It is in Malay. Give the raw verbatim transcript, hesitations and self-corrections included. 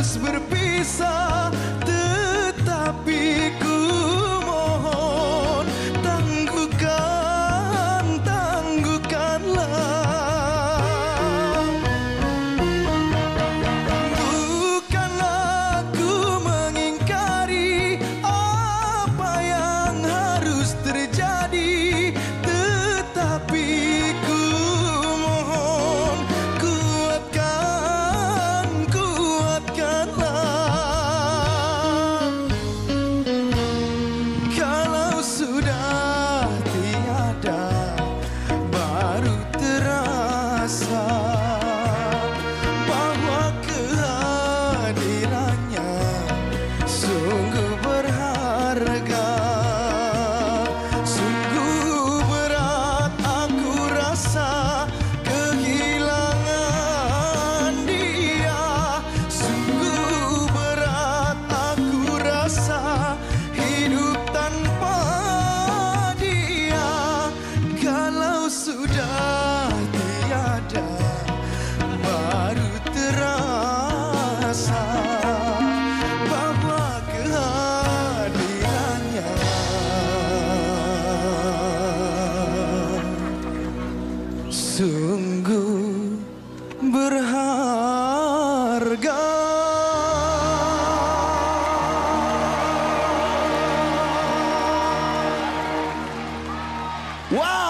harus berpisah, tetapi ku mohon tangguhkan, tangguhkanlah. Bukanlah ku mengingkari apa yang harus terjadi, tetapi ku mohon kuatkan, kuatkanlah. Kalau sudah tiada baru terasa bahwa kehadirannya sungguh berharga. Sungguh berat aku rasa kehilangan dia. Sungguh berat aku rasa hidup tanpa dia. Kalau sudah tiada baru terasa bahwa kehadirannya sungguh berharga. Wow!